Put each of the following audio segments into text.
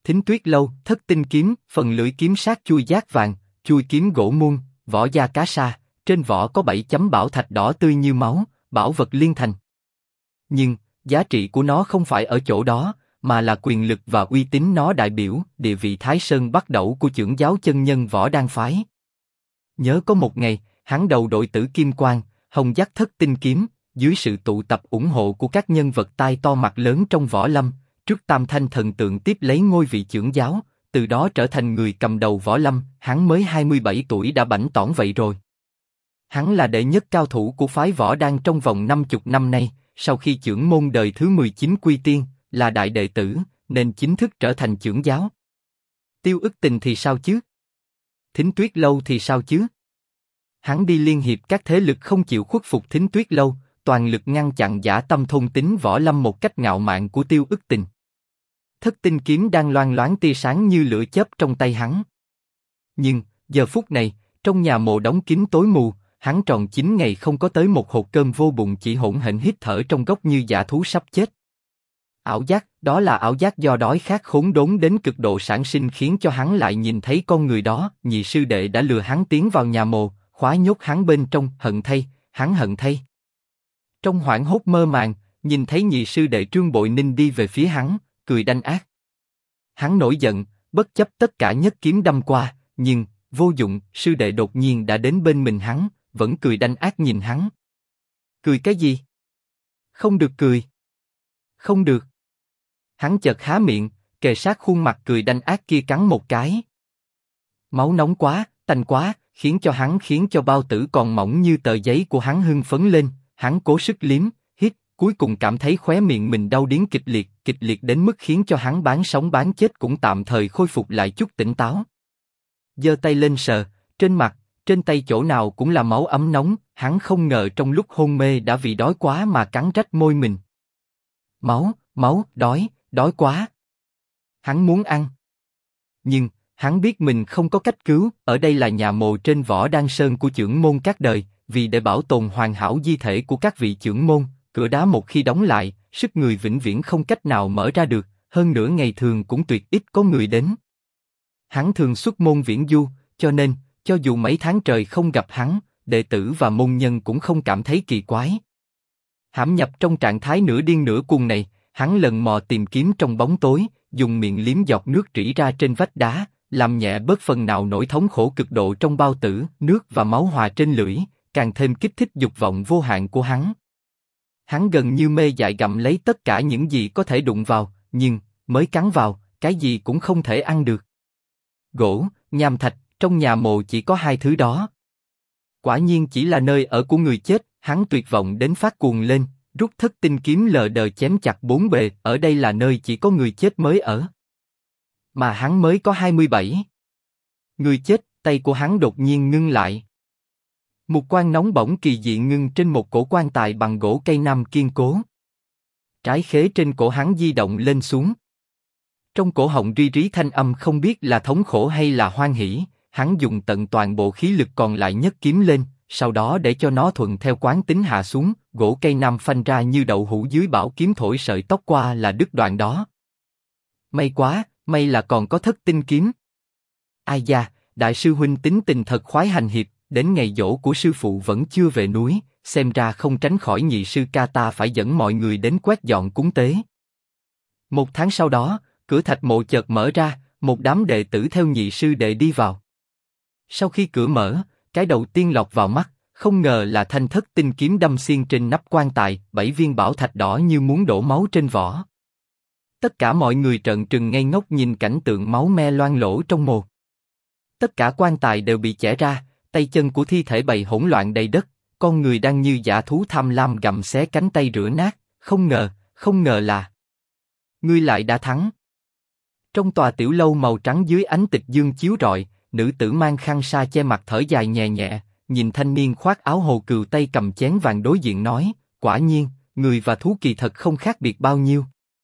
Thính Tuyết Lâu, Thất Tinh Kiếm, phần lưỡi kiếm sát chui giác vàng, chui kiếm gỗ muôn, vỏ da cá sa, trên vỏ có 7 chấm bảo thạch đỏ tươi như máu, bảo vật liên thành. Nhưng, giá trị của nó không phải ở chỗ đó, mà là quyền lực và uy tín nó đại biểu, địa vị Thái Sơn bắt đầu của chưởng giáo chân nhân Võ Đan phái. Nhớ có một ngày, hắn đầu đội tử kim quang, hồng dắt thất tinh kiếm, dưới sự tụ tập ủng hộ của các nhân vật tai to mặt lớn trong võ lâm, trước tam thanh thần tượng tiếp lấy ngôi vị chưởng giáo, từ đó trở thành người cầm đầu võ lâm. Hắn mới 27 tuổi đã bảnh tỏn vậy rồi. Hắn là đệ nhất cao thủ của phái Võ Đan trong vòng 50 năm nay, sau khi chưởng môn đời thứ 19 quy tiên, là đại đệ tử, nên chính thức trở thành chưởng giáo. Tiêu Ức Tình thì sao chứ? Thính Tuyết Lâu thì sao chứ? Hắn đi liên hiệp các thế lực không chịu khuất phục Thính Tuyết Lâu, toàn lực ngăn chặn dã tâm thôn tính võ lâm một cách ngạo mạn của Tiêu Ức Tình. Thất tinh kiếm đang loang loáng tia sáng như lửa chớp trong tay hắn. Nhưng, giờ phút này, trong nhà mộ đóng kín tối mù, hắn tròn 9 ngày không có tới một hột cơm vô bụng, chỉ hỗn hển hít thở trong góc như dã thú sắp chết. Ảo giác, đó là ảo giác do đói khát khốn đốn đến cực độ sản sinh khiến cho hắn lại nhìn thấy con người đó. Nhị sư đệ đã lừa hắn tiến vào nhà mồ, khóa nhốt hắn bên trong, hận thay, hắn hận thay. Trong hoảng hốt mơ màng, nhìn thấy nhị sư đệ Trương Bội Ninh đi về phía hắn, cười đanh ác. Hắn nổi giận, bất chấp tất cả nhất kiếm đâm qua, nhưng vô dụng, sư đệ đột nhiên đã đến bên mình hắn, vẫn cười đanh ác nhìn hắn. Cười cái gì? Không được cười. Không được. Hắn chợt há miệng, kề sát khuôn mặt cười đanh ác kia cắn một cái. Máu nóng quá, tanh quá, khiến cho bao tử còn mỏng như tờ giấy của hắn hưng phấn lên. Hắn cố sức liếm, hít, cuối cùng cảm thấy khóe miệng mình đau điếng kịch liệt đến mức khiến cho hắn bán sống bán chết cũng tạm thời khôi phục lại chút tỉnh táo. Giơ tay lên sờ, trên mặt, trên tay chỗ nào cũng là máu ấm nóng. Hắn không ngờ trong lúc hôn mê đã vì đói quá mà cắn rách môi mình. Máu, đói quá. Hắn muốn ăn. Nhưng, hắn biết mình không có cách cứu. Ở đây là nhà mồ trên Võ Đan Sơn của chưởng môn các đời, vì để bảo tồn hoàn hảo di thể của các vị chưởng môn, cửa đá một khi đóng lại, sức người vĩnh viễn không cách nào mở ra được. Hơn nữa ngày thường cũng tuyệt ít có người đến. Hắn thường xuất môn viễn du, cho nên, cho dù mấy tháng trời không gặp hắn, đệ tử và môn nhân cũng không cảm thấy kỳ quái. Hãm nhập trong trạng thái nửa điên nửa cuồng này, hắn lần mò tìm kiếm trong bóng tối, dùng miệng liếm giọt nước rỉ ra trên vách đá, làm nhẹ bớt phần nào nỗi thống khổ cực độ trong bao tử. Nước và máu hòa trên lưỡi, càng thêm kích thích dục vọng vô hạn của hắn. Hắn gần như mê dại gặm lấy tất cả những gì có thể đụng vào, nhưng mới cắn vào, cái gì cũng không thể ăn được. Gỗ, nham thạch, trong nhà mồ chỉ có hai thứ đó. Quả nhiên chỉ là nơi ở của người chết. Hắn tuyệt vọng đến phát cuồng lên, rút thất tinh kiếm lờ đờ chém chặt bốn bề. Ở đây là nơi chỉ có người chết mới ở. Mà hắn mới có 27. Người chết, tay của hắn đột nhiên ngưng lại. Một quan nóng bỏng kỳ dị ngưng trên một cổ quan tài bằng gỗ cây nam kiên cố. Trái khế trên cổ hắn di động lên xuống. Trong cổ họng ri rí thanh âm không biết là thống khổ hay là hoan hỉ. Hắn dùng tận toàn bộ khí lực còn lại nhấc kiếm lên, sau đó để cho nó thuận theo quán tính hạ xuống. Gỗ cây nam phanh ra như đậu hũ dưới bảo kiếm thổi sợi tóc qua là đứt đoạn đó. May quá, may là còn có thất tinh kiếm. Ai da, đại sư huynh tính tình thật khoái hành hiệp. Đến ngày giỗ của sư phụ vẫn chưa về núi, xem ra không tránh khỏi nhị sư ca ta phải dẫn mọi người đến quét dọn cúng tế. Một tháng sau đó, cửa thạch mộ chợt mở ra, một đám đệ tử theo nhị sư đệ đi vào. Sau khi cửa mở, cái đầu tiên lọt vào mắt, không ngờ là thanh thất tinh kiếm đâm xuyên trên nắp quan tài, 7 viên bảo thạch đỏ như muốn đổ máu trên vỏ. Tất cả mọi người trợn trừng ngây ngốc nhìn cảnh tượng máu me loang lỗ trong mồ. Tất cả quan tài đều bị chẻ ra, tay chân của thi thể bày hỗn loạn đầy đất, con người đang như dã thú tham lam gặm xé cánh tay rửa nát. Không ngờ là ngươi lại đã thắng. Trong tòa tiểu lâu màu trắng dưới ánh tịch dương chiếu rọi, nữ tử mang khăn sa che mặt thở dài nhẹ nhẹ, nhìn thanh niên khoác áo hồ cừu tay cầm chén vàng đối diện nói, quả nhiên, người và thú kỳ thật không khác biệt bao nhiêu.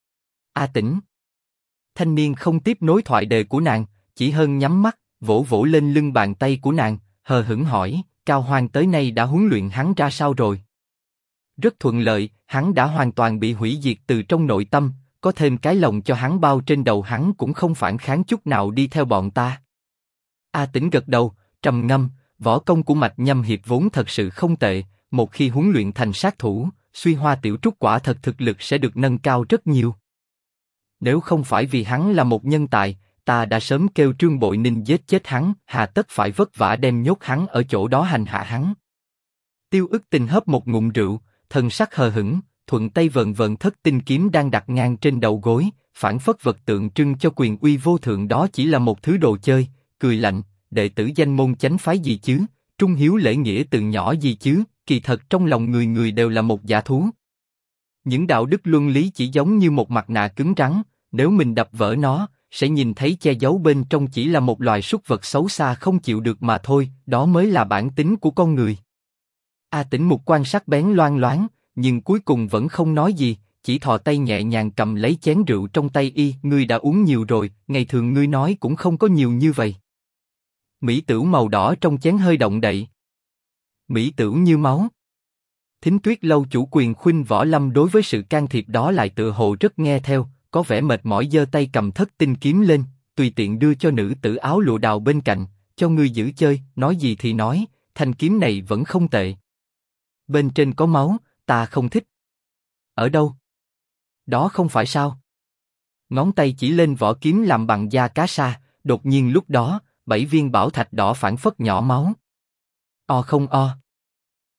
A Tĩnh. Thanh niên không tiếp nối thoại đề của nàng, chỉ hơn nhắm mắt, vỗ vỗ lên lưng bàn tay của nàng, hờ hững hỏi, Cao Hoang tới nay đã huấn luyện hắn ra sao rồi? Rất thuận lợi, hắn đã hoàn toàn bị hủy diệt từ trong nội tâm, có thêm cái lồng cho hắn bao trên đầu hắn cũng không phản kháng chút nào đi theo bọn ta. A Tĩnh gật đầu, trầm ngâm, võ công của Mạch Nhâm Hiệp vốn thật sự không tệ, một khi huấn luyện thành sát thủ, Suy Hoa Tiểu Trúc quả thật thực lực sẽ được nâng cao rất nhiều. Nếu không phải vì hắn là một nhân tài, ta đã sớm kêu Trương Bội Ninh giết chết hắn, hà tất phải vất vả đem nhốt hắn ở chỗ đó hành hạ hắn. Tiêu Ức Tình hớp một ngụm rượu, thần sắc hờ hững, thuận tay vần vần thất tinh kiếm đang đặt ngang trên đầu gối, phản phất vật tượng trưng cho quyền uy vô thượng đó chỉ là một thứ đồ chơi, cười lạnh, đệ tử danh môn chánh phái gì chứ, trung hiếu lễ nghĩa từ nhỏ gì chứ, kỳ thật trong lòng người người đều là một dã thú. Những đạo đức luân lý chỉ giống như một mặt nạ cứng rắn, nếu mình đập vỡ nó, sẽ nhìn thấy che giấu bên trong chỉ là một loài súc vật xấu xa không chịu được mà thôi, đó mới là bản tính của con người. A Tĩnh mục quan sắc bén loang loáng, nhưng cuối cùng vẫn không nói gì, chỉ thò tay nhẹ nhàng cầm lấy chén rượu trong tay y. Ngươi đã uống nhiều rồi, ngày thường ngươi nói cũng không có nhiều như vậy. Mỹ tửu màu đỏ trong chén hơi động đậy. Mỹ tửu như máu. Thính Tuyết lâu chủ quyền khuynh Võ Lâm đối với sự can thiệp đó lại tựa hồ rất nghe theo, có vẻ mệt mỏi giơ tay cầm thất tinh kiếm lên, tùy tiện đưa cho nữ tử áo lụa đào bên cạnh, cho ngươi giữ chơi, nói gì thì nói, thanh kiếm này vẫn không tệ. Bên trên có máu, ta không thích. Ở đâu? Đó không phải sao? Ngón tay chỉ lên vỏ kiếm làm bằng da cá sa, đột nhiên lúc đó, 7 viên bảo thạch đỏ phản phất nhỏ máu. O không o.